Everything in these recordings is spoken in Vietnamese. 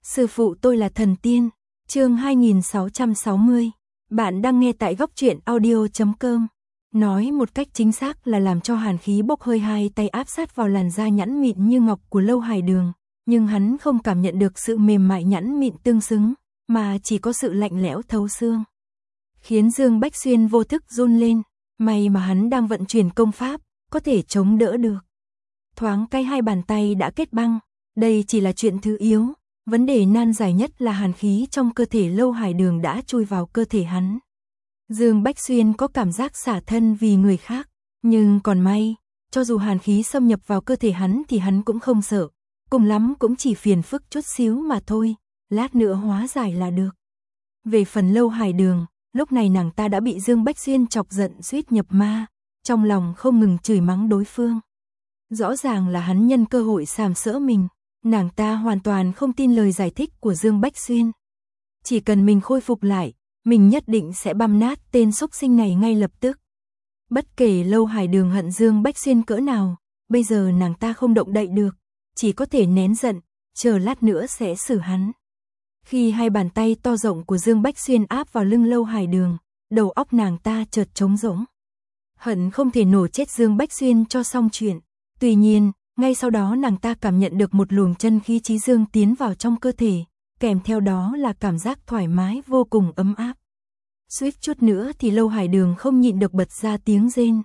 Sư phụ tôi là thần tiên. Chương 2660. Bạn đang nghe tại góc truyện audio.com. Nói một cách chính xác là làm cho hàn khí bốc hơi, hai tay áp sát vào làn da nhẵn mịn như ngọc của Lâu Hải Đường, nhưng hắn không cảm nhận được sự mềm mại nhẵn mịn tương xứng, mà chỉ có sự lạnh lẽo thấu xương. Khiến Dương Bách Xuyên vô thức run lên, may mà hắn đang vận chuyển công pháp, có thể chống đỡ được. Thoáng cái hai bàn tay đã kết băng, đây chỉ là chuyện thứ yếu, vấn đề nan giải nhất là hàn khí trong cơ thể Lâu Hải Đường đã chui vào cơ thể hắn. Dương Bách Xuyên có cảm giác xả thân vì người khác, nhưng còn may, cho dù hàn khí xâm nhập vào cơ thể hắn thì hắn cũng không sợ, cùng lắm cũng chỉ phiền phức chút xíu mà thôi, lát nữa hóa giải là được. Về phần Lâu Hải Đường, lúc này nàng ta đã bị Dương Bách Xuyên chọc giận suýt nhập ma, trong lòng không ngừng chửi mắng đối phương. Rõ ràng là hắn nhân cơ hội sàm sỡ mình, nàng ta hoàn toàn không tin lời giải thích của Dương Bách Xuyên. Chỉ cần mình khôi phục lại, mình nhất định sẽ băm nát tên xúc sinh này ngay lập tức. Bất kể Lâu Hải Đường hận Dương Bách Xuyên cỡ nào, bây giờ nàng ta không động đậy được, chỉ có thể nén giận, chờ lát nữa sẽ xử hắn. Khi hai bàn tay to rộng của Dương Bách Xuyên áp vào lưng Lâu Hải Đường, đầu óc nàng ta chợt trống rỗng. Hận không thể nổ chết Dương Bách Xuyên cho xong chuyện. Tuy nhiên, ngay sau đó nàng ta cảm nhận được một luồng chân khí chí dương tiến vào trong cơ thể, kèm theo đó là cảm giác thoải mái vô cùng ấm áp. Suýt chút nữa thì Lâu Hải Đường không nhịn được bật ra tiếng rên.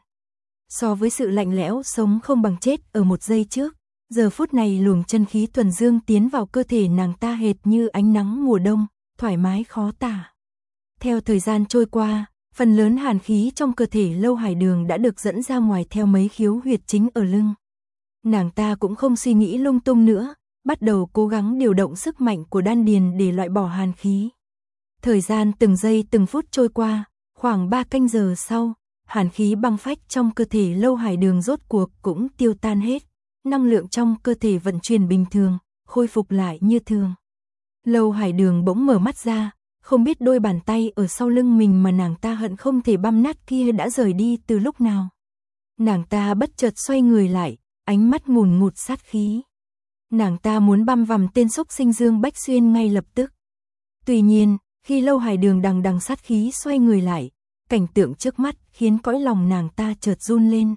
So với sự lạnh lẽo sống không bằng chết ở một giây trước, giờ phút này luồng chân khí thuần dương tiến vào cơ thể nàng ta hệt như ánh nắng mùa đông, thoải mái khó tả. Theo thời gian trôi qua, phần lớn hàn khí trong cơ thể Lâu Hải Đường đã được dẫn ra ngoài theo mấy khiếu huyệt chính ở lưng. Nàng ta cũng không suy nghĩ lung tung nữa, bắt đầu cố gắng điều động sức mạnh của đan điền để loại bỏ hàn khí. Thời gian từng giây từng phút trôi qua, khoảng 3 canh giờ sau, hàn khí băng phách trong cơ thể Lâu Hải Đường rốt cuộc cũng tiêu tan hết, năng lượng trong cơ thể vận chuyển bình thường, khôi phục lại như thường. Lâu Hải Đường bỗng mở mắt ra, không biết đôi bàn tay ở sau lưng mình mà nàng ta hận không thể băm nát kia đã rời đi từ lúc nào. Nàng ta bất chợt xoay người lại, ánh mắt ngùn ngụt sát khí. Nàng ta muốn băm vằm tên xúc sinh Dương Bách Xuyên ngay lập tức. Tuy nhiên, khi Lâu Hải Đường đằng đằng sát khí xoay người lại, cảnh tượng trước mắt khiến cõi lòng nàng ta chợt run lên.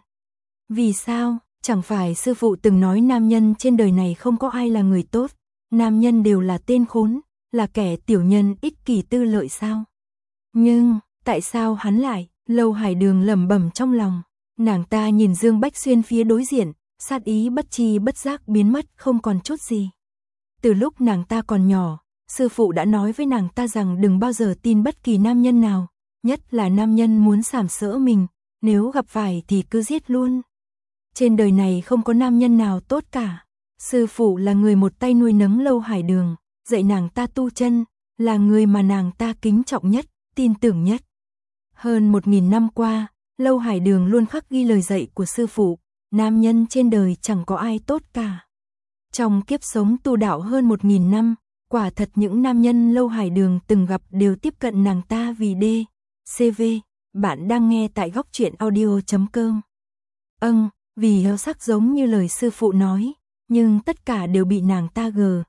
Vì sao? Chẳng phải sư phụ từng nói nam nhân trên đời này không có ai là người tốt, nam nhân đều là tên khốn, là kẻ tiểu nhân ích kỷ tư lợi sao? Nhưng, tại sao hắn lại? Lâu Hải Đường lẩm bẩm trong lòng. Nàng ta nhìn Dương Bách Xuyên phía đối diện, sát ý bất chi bất giác biến mất không còn chút gì. Từ lúc nàng ta còn nhỏ, sư phụ đã nói với nàng ta rằng đừng bao giờ tin bất kỳ nam nhân nào, nhất là nam nhân muốn sàm sỡ mình, nếu gặp phải thì cứ giết luôn. Trên đời này không có nam nhân nào tốt cả. Sư phụ là người một tay nuôi nấng Lâu Hải Đường, dạy nàng ta tu chân, là người mà nàng ta kính trọng nhất, tin tưởng nhất. Hơn 1000 năm qua, Lâu Hải Đường luôn khắc ghi lời dạy của sư phụ, nam nhân trên đời chẳng có ai tốt cả. Trong kiếp sống tu đạo hơn 1000 năm, quả thật những nam nhân Lâu Hải Đường từng gặp đều tiếp cận nàng ta vì D.C.V. Bạn đang nghe tại góc truyện audio.com. Vì heo sắc giống như lời sư phụ nói, nhưng tất cả đều bị nàng ta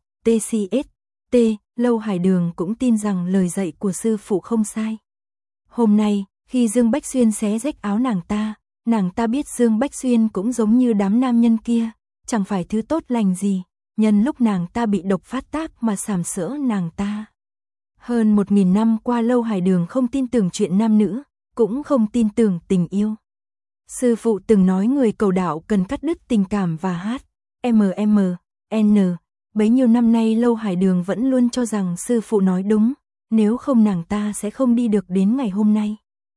T. Lâu Hải Đường cũng tin rằng lời dạy của sư phụ không sai. Hôm nay, khi Dương Bách Xuyên xé rách áo nàng ta biết Dương Bách Xuyên cũng giống như đám nam nhân kia, chẳng phải thứ tốt lành gì, nhân lúc nàng ta bị độc phát tác mà sàm sỡ nàng ta. Hơn 1000 năm qua Lâu Hải Đường không tin tưởng chuyện nam nữ, cũng không tin tưởng tình yêu. Sư phụ từng nói người cầu đạo cần cắt đứt tình cảm và HMMN. Bấy nhiêu năm nay Lâu Hải Đường vẫn luôn cho rằng sư phụ nói đúng, nếu không nàng ta sẽ không đi được đến ngày hôm nay.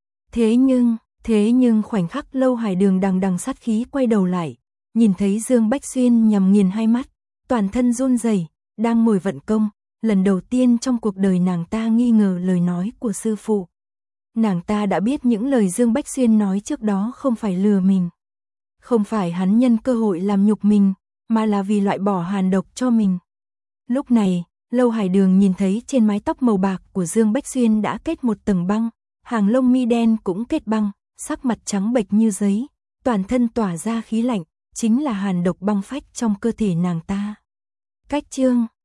Thế nhưng khoảnh khắc Lâu Hải Đường đằng đằng sát khí quay đầu lại, nhìn thấy Dương Bách Xuyên nhằm nghiền hai mắt, toàn thân run rẩy, đang ngồi vận công, lần đầu tiên trong cuộc đời nàng ta nghi ngờ lời nói của sư phụ. Nàng ta đã biết những lời Dương Bách Xuyên nói trước đó không phải lừa mình. Không phải hắn nhân cơ hội làm nhục mình, mà là vì loại bỏ hàn độc cho mình. Lúc này, Lâu Hải Đường nhìn thấy trên mái tóc màu bạc của Dương Bách Xuyên đã kết một tầng băng, hàng lông mi đen cũng kết băng, sắc mặt trắng bệch như giấy, toàn thân tỏa ra khí lạnh, chính là hàn độc băng phách trong cơ thể nàng ta. Cách chương